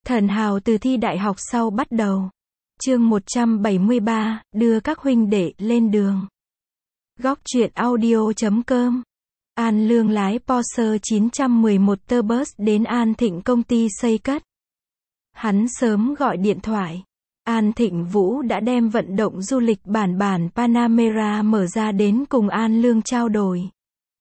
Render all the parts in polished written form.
Thần hào từ thi đại học sau bắt đầu. Chương 173, đưa các huynh đệ lên đường. Góc truyện audio.com. An Lương lái Porsche 911 Turbus đến An Thịnh công ty xây cất. Hắn sớm gọi điện thoại. An Thịnh Vũ đã đem vận động du lịch bản Panamera mở ra đến cùng An Lương trao đổi.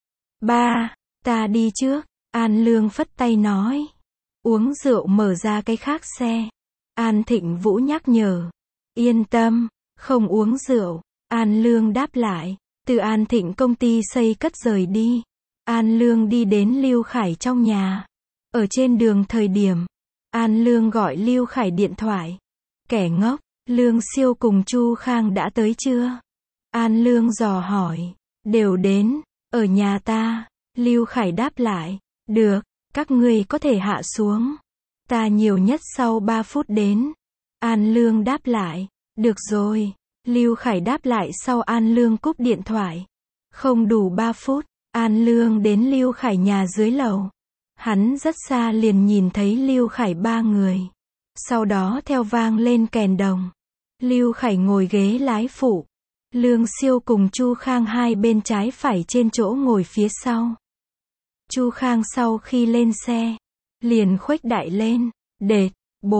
Ba, ta đi trước. An Lương phất tay nói. Uống rượu mở ra cái khác xe. An Thịnh Vũ nhắc nhở. Yên tâm, không uống rượu. An Lương đáp lại. Từ An Thịnh công ty xây cất rời đi. An Lương đi đến Lưu Khải trong nhà. Ở trên đường thời điểm, An Lương gọi Lưu Khải điện thoại. Kẻ ngốc, Lương Siêu cùng Chu Khang đã tới chưa? An Lương dò hỏi. Đều đến, ở nhà ta. Lưu Khải đáp lại. Được, các ngươi có thể hạ xuống. Ta nhiều nhất sau 3 phút đến. An Lương đáp lại. Được rồi. Lưu Khải đáp lại sau An Lương cúp điện thoại. Không đủ 3 phút, An Lương đến Lưu Khải nhà dưới lầu. Hắn rất xa liền nhìn thấy Lưu Khải 3 người. Sau đó theo vang lên kèn đồng. Lưu Khải ngồi ghế lái phụ. Lương Siêu cùng Chu Khang hai bên trái phải trên chỗ ngồi phía sau. Chu Khang sau khi lên xe, liền khuếch đại lên. Đệt,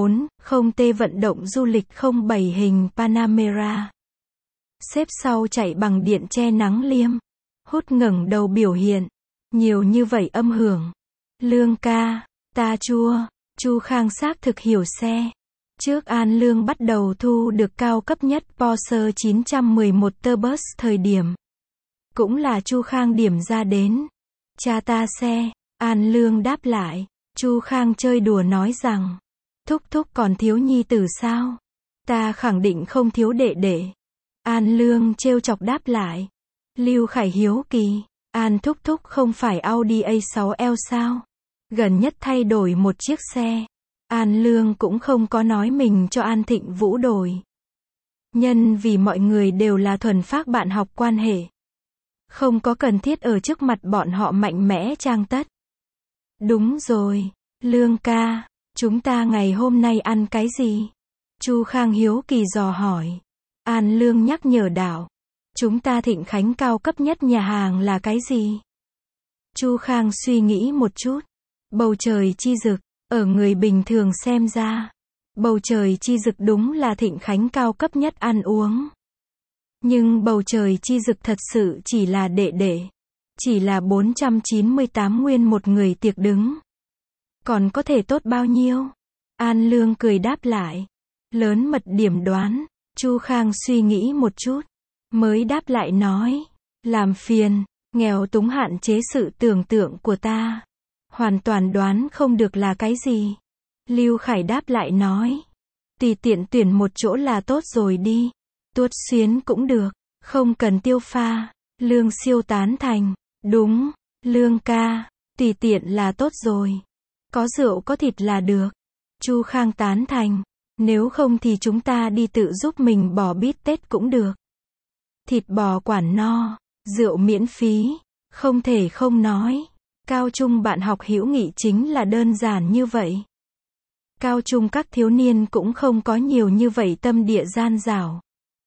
40T vận động du lịch 07 hình Panamera. Xếp sau chạy bằng điện che nắng liêm. Hút ngẩng đầu biểu hiện. Nhiều như vậy âm hưởng. Lương ca, ta chua. Chu Khang xác thực hiểu xe. Trước An Lương bắt đầu thu được cao cấp nhất Porsche 911 Turbus thời điểm. Cũng là Chu Khang điểm ra đến. Cha ta xe. An Lương đáp lại. Chu Khang chơi đùa nói rằng. Thúc thúc còn thiếu nhi tử sao? Ta khẳng định không thiếu đệ đệ. An Lương trêu chọc đáp lại. Lưu Khải hiếu kỳ. An thúc thúc không phải Audi A6L sao? Gần nhất thay đổi một chiếc xe. An Lương cũng không có nói mình cho An Thịnh Vũ đổi. Nhân vì mọi người đều là thuần phác bạn học quan hệ. Không có cần thiết ở trước mặt bọn họ mạnh mẽ trang tất. Đúng rồi, Lương ca, chúng ta ngày hôm nay ăn cái gì? Chu Khang hiếu kỳ dò hỏi. An Lương nhắc nhở đạo. Chúng ta Thịnh Khánh cao cấp nhất nhà hàng là cái gì? Chu Khang suy nghĩ một chút. Bầu trời chi rực, ở người bình thường xem ra. Bầu trời chi rực đúng là Thịnh Khánh cao cấp nhất ăn uống. Nhưng bầu trời chi rực thật sự chỉ là đệ. Chỉ là 498 nguyên một người tiệc đứng. Còn có thể tốt bao nhiêu? An Lương cười đáp lại. Lớn mật điểm đoán. Chu Khang suy nghĩ một chút. Mới đáp lại nói. Làm phiền, nghèo túng hạn chế sự tưởng tượng của ta. Hoàn toàn đoán không được là cái gì. Lưu Khải đáp lại nói. Tùy tiện tuyển một chỗ là tốt rồi đi. Tuốt xuyến cũng được. Không cần tiêu pha. Lương Siêu tán thành. Đúng, Lương ca. Tùy tiện là tốt rồi. Có rượu có thịt là được. Chu Khang tán thành. Nếu không thì chúng ta đi tự giúp mình bò bít tết cũng được. Thịt bò quản no. Rượu miễn phí. Không thể không nói. Cao trung bạn học hữu nghị chính là đơn giản như vậy. Cao trung các thiếu niên cũng không có nhiều như vậy tâm địa gian dảo.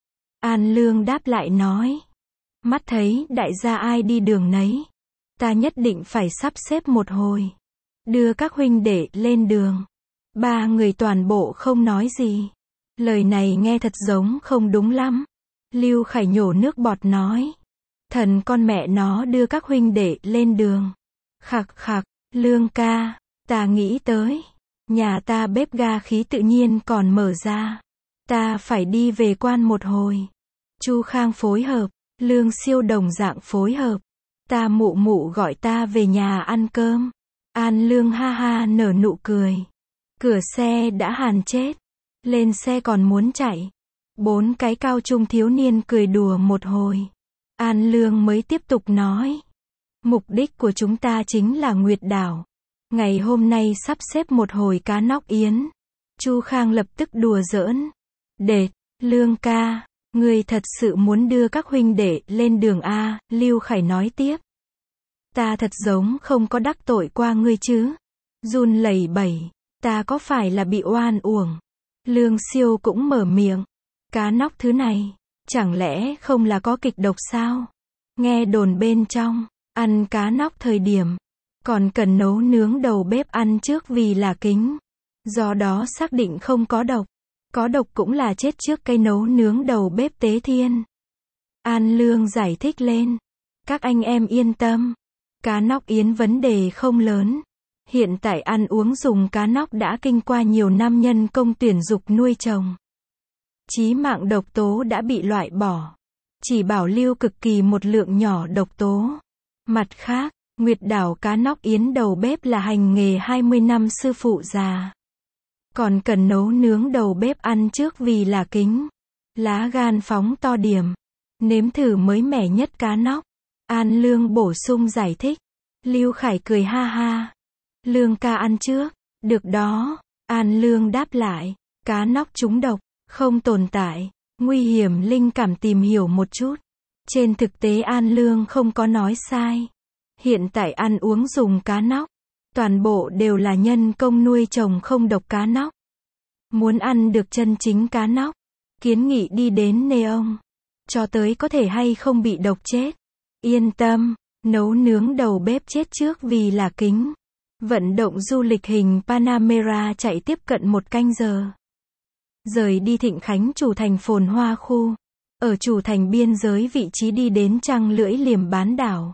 An Lương đáp lại nói. Mắt thấy đại gia ai đi đường nấy. Ta nhất định phải sắp xếp một hồi. Đưa các huynh đệ lên đường. 3 người toàn bộ không nói gì. Lời này nghe thật giống không đúng lắm. Lưu Khải nhổ nước bọt nói. Thần con mẹ nó đưa các huynh đệ lên đường. Khặc khặc, Lương ca, ta nghĩ tới. Nhà ta bếp ga khí tự nhiên còn mở ra. Ta phải đi về quan một hồi. Chu Khang phối hợp. Lương Siêu đồng dạng phối hợp. Ta mụ gọi ta về nhà ăn cơm. An Lương ha ha nở nụ cười. Cửa xe đã hàn chết. Lên xe còn muốn chạy. 4 cái cao trung thiếu niên cười đùa một hồi. An Lương mới tiếp tục nói. Mục đích của chúng ta chính là Nguyệt Đảo. Ngày hôm nay sắp xếp một hồi cá nóc yến. Chu Khang lập tức đùa giỡn. Đệt, Lương ca, ngươi thật sự muốn đưa các huynh đệ lên đường A, Lưu Khải nói tiếp. Ta thật giống không có đắc tội qua ngươi chứ. Run lẩy bẩy. Ta có phải là bị oan uổng? Lương Siêu cũng mở miệng. Cá nóc thứ này, chẳng lẽ không là có kịch độc sao? Nghe đồn bên trong, ăn cá nóc thời điểm, còn cần nấu nướng đầu bếp ăn trước vì là kính. Do đó xác định không có độc. Có độc cũng là chết trước cây nấu nướng đầu bếp tế thiên. An Lương giải thích lên. Các anh em yên tâm. Cá nóc yến vấn đề không lớn. Hiện tại ăn uống dùng cá nóc đã kinh qua nhiều năm nhân công tuyển dục nuôi trồng. Chí mạng độc tố đã bị loại bỏ. Chỉ bảo lưu cực kỳ một lượng nhỏ độc tố. Mặt khác, Nguyệt Đảo cá nóc yến đầu bếp là hành nghề 20 năm sư phụ già. Còn cần nấu nướng đầu bếp ăn trước vì là kính. Lá gan phóng to điểm. Nếm thử mới mẻ nhất cá nóc. An Lương bổ sung giải thích. Lưu Khải cười ha ha. Lương ca ăn trước. Được đó. An Lương đáp lại. Cá nóc trúng độc, không tồn tại. Nguy hiểm linh cảm tìm hiểu một chút. Trên thực tế An Lương không có nói sai. Hiện tại ăn uống dùng cá nóc. Toàn bộ đều là nhân công nuôi trồng không độc cá nóc. Muốn ăn được chân chính cá nóc, kiến nghị đi đến Neon. Cho tới có thể hay không bị độc chết. Yên tâm, nấu nướng đầu bếp chết trước vì là kính. Vận động du lịch hình Panamera chạy tiếp cận 1 canh giờ. Rời đi Thịnh Khánh chủ thành phồn hoa khu. Ở chủ thành biên giới vị trí đi đến trăng lưỡi liềm bán đảo.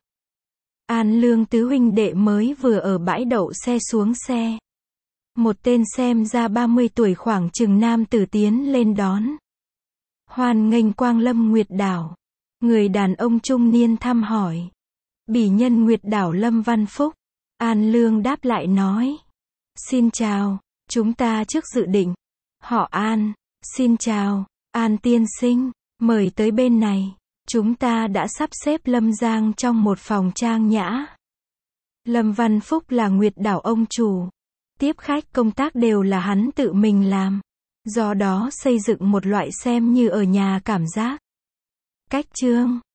An Lương tứ huynh đệ mới vừa ở bãi đậu xe xuống xe. Một tên xem ra 30 tuổi khoảng chừng nam tử tiến lên đón. Hoan nghênh quang lâm Nguyệt Đảo. Người đàn ông trung niên thăm hỏi. Bỉ nhân Nguyệt Đảo Lâm Văn Phúc. An Lương đáp lại nói. Xin chào, chúng ta trước dự định. Họ An, xin chào, An tiên sinh, mời tới bên này. Chúng ta đã sắp xếp Lâm Giang trong một phòng trang nhã. Lâm Văn Phúc là Nguyệt Đảo ông chủ. Tiếp khách công tác đều là hắn tự mình làm. Do đó xây dựng một loại xem như ở nhà cảm giác. Cách chương